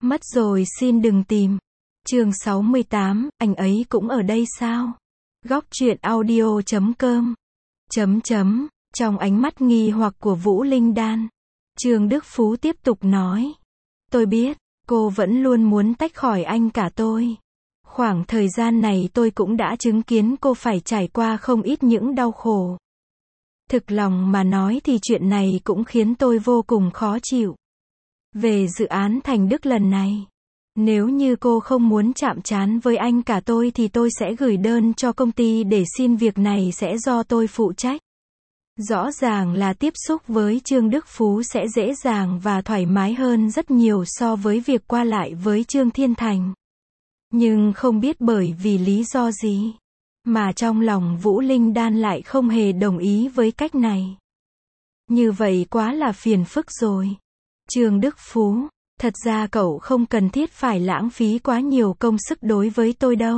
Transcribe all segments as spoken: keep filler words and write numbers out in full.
Mất rồi xin đừng tìm. Chương sáu mươi tám, anh ấy cũng ở đây sao? Góc truyện audio chấm com. Chấm chấm, trong ánh mắt nghi hoặc của Vũ Linh Đan, Trương Đức Phú tiếp tục nói. Tôi biết, cô vẫn luôn muốn tách khỏi anh cả tôi. Khoảng thời gian này tôi cũng đã chứng kiến cô phải trải qua không ít những đau khổ. Thực lòng mà nói thì chuyện này cũng khiến tôi vô cùng khó chịu. Về dự án Thành Đức lần này, nếu như cô không muốn chạm trán với anh cả tôi thì tôi sẽ gửi đơn cho công ty để xin việc này sẽ do tôi phụ trách. Rõ ràng là tiếp xúc với Trương Đức Phú sẽ dễ dàng và thoải mái hơn rất nhiều so với việc qua lại với Trương Thiên Thành. Nhưng không biết bởi vì lý do gì, mà trong lòng Vũ Linh Đan lại không hề đồng ý với cách này. Như vậy quá là phiền phức rồi. Trương Đức Phú, thật ra cậu không cần thiết phải lãng phí quá nhiều công sức đối với tôi đâu.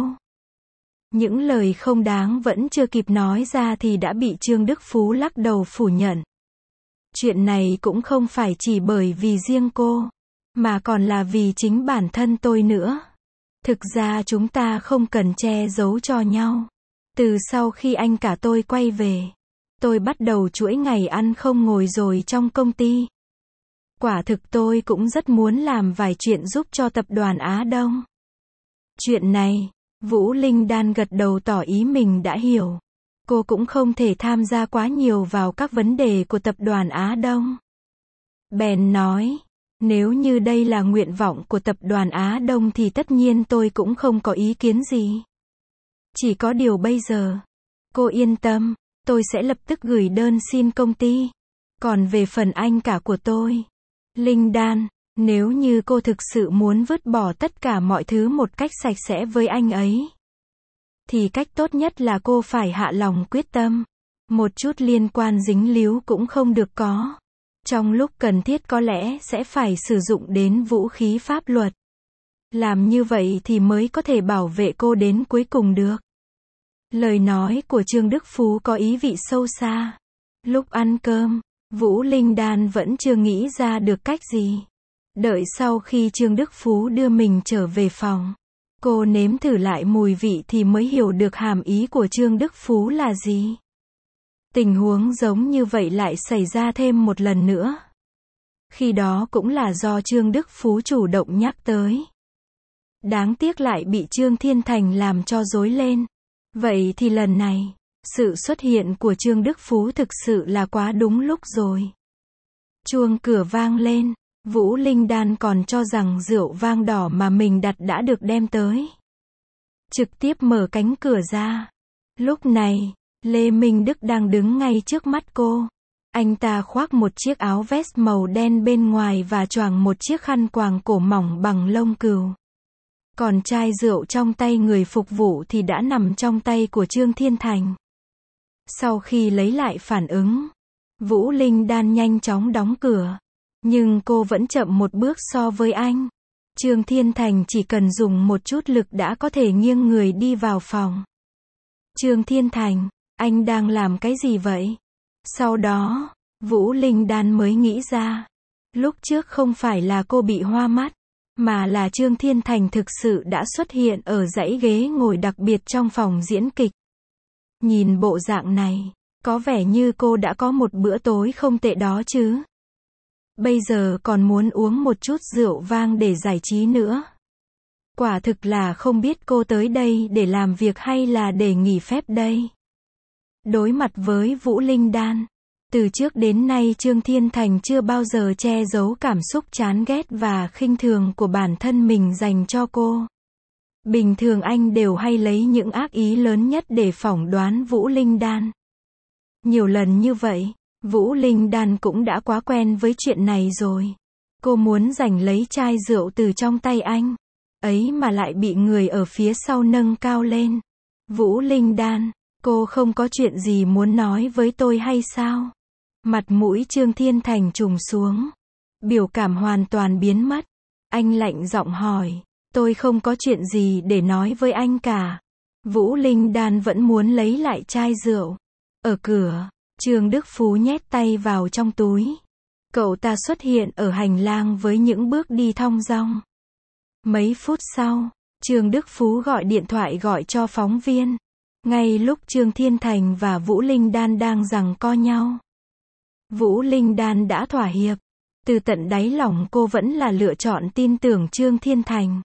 Những lời không đáng vẫn chưa kịp nói ra thì đã bị Trương Đức Phú lắc đầu phủ nhận. Chuyện này cũng không phải chỉ bởi vì riêng cô, mà còn là vì chính bản thân tôi nữa. Thực ra chúng ta không cần che giấu cho nhau. Từ sau khi anh cả tôi quay về, tôi bắt đầu chuỗi ngày ăn không ngồi rồi trong công ty. Quả thực tôi cũng rất muốn làm vài chuyện giúp cho tập đoàn Á Đông. Chuyện này, Vũ Linh Đan gật đầu tỏ ý mình đã hiểu. Cô cũng không thể tham gia quá nhiều vào các vấn đề của tập đoàn Á Đông. Bèn nói, nếu như đây là nguyện vọng của tập đoàn Á Đông thì tất nhiên tôi cũng không có ý kiến gì. Chỉ có điều bây giờ, cô yên tâm, tôi sẽ lập tức gửi đơn xin công ty. Còn về phần anh cả của tôi, Linh Đan, nếu như cô thực sự muốn vứt bỏ tất cả mọi thứ một cách sạch sẽ với anh ấy, thì cách tốt nhất là cô phải hạ lòng quyết tâm. Một chút liên quan dính líu cũng không được có. Trong lúc cần thiết có lẽ sẽ phải sử dụng đến vũ khí pháp luật. Làm như vậy thì mới có thể bảo vệ cô đến cuối cùng được. Lời nói của Trương Đức Phú có ý vị sâu xa. Lúc ăn cơm, Vũ Linh Đan vẫn chưa nghĩ ra được cách gì. Đợi sau khi Trương Đức Phú đưa mình trở về phòng, cô nếm thử lại mùi vị thì mới hiểu được hàm ý của Trương Đức Phú là gì. Tình huống giống như vậy lại xảy ra thêm một lần nữa. Khi đó cũng là do Trương Đức Phú chủ động nhắc tới. Đáng tiếc lại bị Trương Thiên Thành làm cho rối lên. Vậy thì lần này, sự xuất hiện của Trương Đức Phú thực sự là quá đúng lúc rồi. Chuông cửa vang lên, Vũ Linh Đan còn cho rằng rượu vang đỏ mà mình đặt đã được đem tới. Trực tiếp mở cánh cửa ra. Lúc này, Lê Minh Đức đang đứng ngay trước mắt cô. Anh ta khoác một chiếc áo vest màu đen bên ngoài và choàng một chiếc khăn quàng cổ mỏng bằng lông cừu. Còn chai rượu trong tay người phục vụ thì đã nằm trong tay của Trương Thiên Thành. Sau khi lấy lại phản ứng, Vũ Linh Đan nhanh chóng đóng cửa. Nhưng cô vẫn chậm một bước so với anh. Trương Thiên Thành chỉ cần dùng một chút lực đã có thể nghiêng người đi vào phòng. Trương Thiên Thành, anh đang làm cái gì vậy? Sau đó, Vũ Linh Đan mới nghĩ ra. Lúc trước không phải là cô bị hoa mắt, mà là Trương Thiên Thành thực sự đã xuất hiện ở dãy ghế ngồi đặc biệt trong phòng diễn kịch. Nhìn bộ dạng này, có vẻ như cô đã có một bữa tối không tệ đó chứ. Bây giờ còn muốn uống một chút rượu vang để giải trí nữa. Quả thực là không biết cô tới đây để làm việc hay là để nghỉ phép đây. Đối mặt với Vũ Linh Đan, từ trước đến nay Trương Thiên Thành chưa bao giờ che giấu cảm xúc chán ghét và khinh thường của bản thân mình dành cho cô. Bình thường anh đều hay lấy những ác ý lớn nhất để phỏng đoán Vũ Linh Đan. Nhiều lần như vậy, Vũ Linh Đan cũng đã quá quen với chuyện này rồi. Cô muốn giành lấy chai rượu từ trong tay anh, ấy mà lại bị người ở phía sau nâng cao lên. Vũ Linh Đan, cô không có chuyện gì muốn nói với tôi hay sao? Mặt mũi Trương Thiên Thành trùng xuống. Biểu cảm hoàn toàn biến mất. Anh lạnh giọng hỏi, tôi không có chuyện gì để nói với anh cả. Vũ Linh Đan vẫn muốn lấy lại chai rượu. Ở cửa, Trương Đức Phú nhét tay vào trong túi. Cậu ta xuất hiện ở hành lang với những bước đi thong dong. Mấy phút sau, Trương Đức Phú gọi điện thoại gọi cho phóng viên. Ngay lúc Trương Thiên Thành và Vũ Linh Đan đang giằng co nhau, Vũ Linh Đan đã thỏa hiệp. Từ tận đáy lòng cô vẫn là lựa chọn tin tưởng Trương Thiên Thành.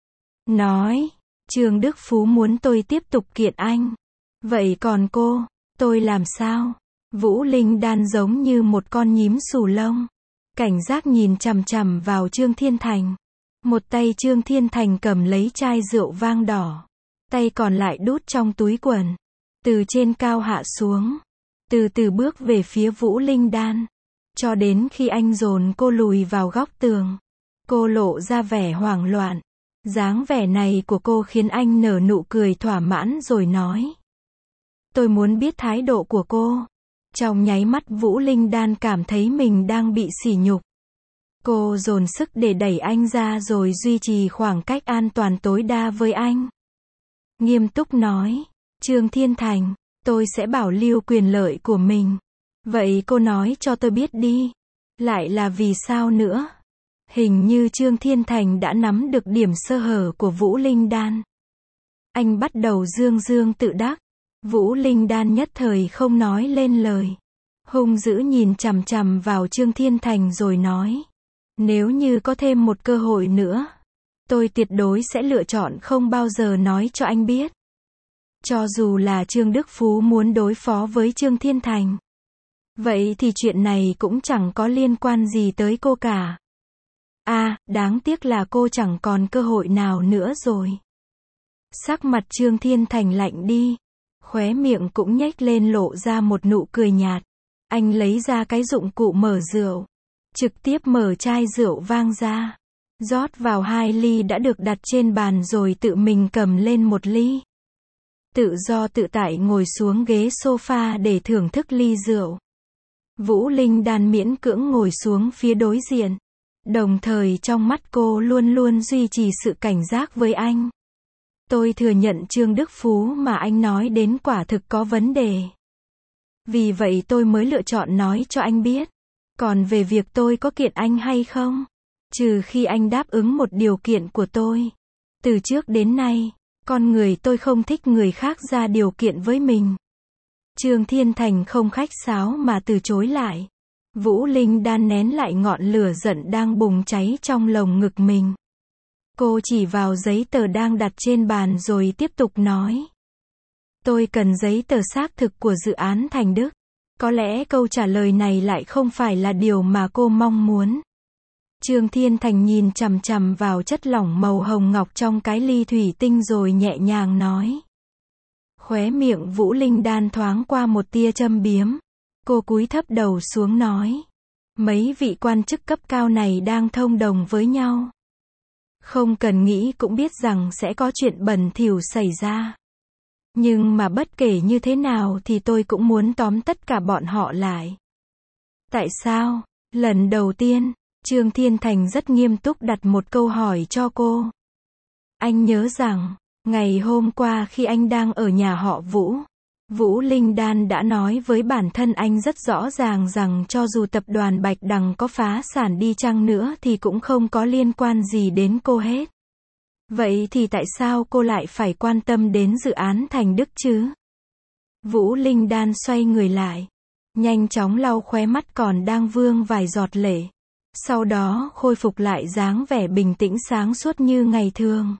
Nói, Trương Đức Phú muốn tôi tiếp tục kiện anh. Vậy còn cô, tôi làm sao? Vũ Linh Đan giống như một con nhím xù lông, cảnh giác nhìn chằm chằm vào Trương Thiên Thành. Một tay Trương Thiên Thành cầm lấy chai rượu vang đỏ, tay còn lại đút trong túi quần. Từ trên cao hạ xuống, từ từ bước về phía Vũ Linh Đan, cho đến khi anh dồn cô lùi vào góc tường. Cô lộ ra vẻ hoảng loạn. Dáng vẻ này của cô khiến anh nở nụ cười thỏa mãn rồi nói. Tôi muốn biết thái độ của cô. Trong nháy mắt Vũ Linh Đan cảm thấy mình đang bị sỉ nhục. Cô dồn sức để đẩy anh ra rồi duy trì khoảng cách an toàn tối đa với anh. Nghiêm túc nói, Trương Thiên Thành, tôi sẽ bảo lưu quyền lợi của mình. Vậy cô nói cho tôi biết đi. Lại là vì sao nữa? Hình như Trương Thiên Thành đã nắm được điểm sơ hở của Vũ Linh Đan. Anh bắt đầu dương dương tự đắc. Vũ Linh Đan nhất thời không nói lên lời. Hung dữ nhìn chằm chằm vào Trương Thiên Thành rồi nói. Nếu như có thêm một cơ hội nữa, tôi tuyệt đối sẽ lựa chọn không bao giờ nói cho anh biết. Cho dù là Trương Đức Phú muốn đối phó với Trương Thiên Thành, vậy thì chuyện này cũng chẳng có liên quan gì tới cô cả. À, đáng tiếc là cô chẳng còn cơ hội nào nữa rồi. Sắc mặt Trương Thiên Thành lạnh đi, khóe miệng cũng nhếch lên lộ ra một nụ cười nhạt. Anh lấy ra cái dụng cụ mở rượu, trực tiếp mở chai rượu vang ra, rót vào hai ly đã được đặt trên bàn rồi tự mình cầm lên một ly. Tự do tự tại ngồi xuống ghế sofa để thưởng thức ly rượu. Vũ Linh Đan miễn cưỡng ngồi xuống phía đối diện. Đồng thời trong mắt cô luôn luôn duy trì sự cảnh giác với anh. Tôi thừa nhận Trương Đức Phú mà anh nói đến quả thực có vấn đề. Vì vậy tôi mới lựa chọn nói cho anh biết. Còn về việc tôi có kiện anh hay không, trừ khi anh đáp ứng một điều kiện của tôi. Từ trước đến nay, con người tôi không thích người khác ra điều kiện với mình. Trương Thiên Thành không khách sáo mà từ chối lại. Vũ Linh Đan nén lại ngọn lửa giận đang bùng cháy trong lồng ngực mình. Cô chỉ vào giấy tờ đang đặt trên bàn rồi tiếp tục nói. Tôi cần giấy tờ xác thực của dự án Thành Đức. Có lẽ câu trả lời này lại không phải là điều mà cô mong muốn. Trương Thiên Thành nhìn chằm chằm vào chất lỏng màu hồng ngọc trong cái ly thủy tinh rồi nhẹ nhàng nói. Khóe miệng Vũ Linh Đan thoáng qua một tia châm biếm. Cô cúi thấp đầu xuống nói. Mấy vị quan chức cấp cao này đang thông đồng với nhau. Không cần nghĩ cũng biết rằng sẽ có chuyện bẩn thỉu xảy ra. Nhưng mà bất kể như thế nào thì tôi cũng muốn tóm tất cả bọn họ lại. Tại sao? Lần đầu tiên, Trương Thiên Thành rất nghiêm túc đặt một câu hỏi cho cô. Anh nhớ rằng, ngày hôm qua khi anh đang ở nhà họ Vũ, Vũ Linh Đan đã nói với bản thân anh rất rõ ràng rằng cho dù tập đoàn Bạch Đằng có phá sản đi chăng nữa thì cũng không có liên quan gì đến cô hết. Vậy thì tại sao cô lại phải quan tâm đến dự án Thành Đức chứ? Vũ Linh Đan xoay người lại, nhanh chóng lau khóe mắt còn đang vương vài giọt lệ. Sau đó khôi phục lại dáng vẻ bình tĩnh sáng suốt như ngày thường.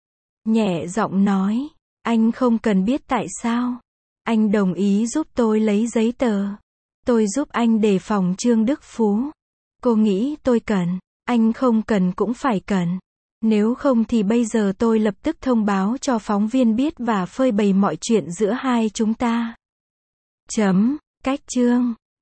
Nhẹ giọng nói, anh không cần biết tại sao. Anh đồng ý giúp tôi lấy giấy tờ. Tôi giúp anh đề phòng Trương Đức Phú. Cô nghĩ tôi cần, anh không cần cũng phải cần. Nếu không thì bây giờ tôi lập tức thông báo cho phóng viên biết và phơi bày mọi chuyện giữa hai chúng ta. Chấm, cách chương.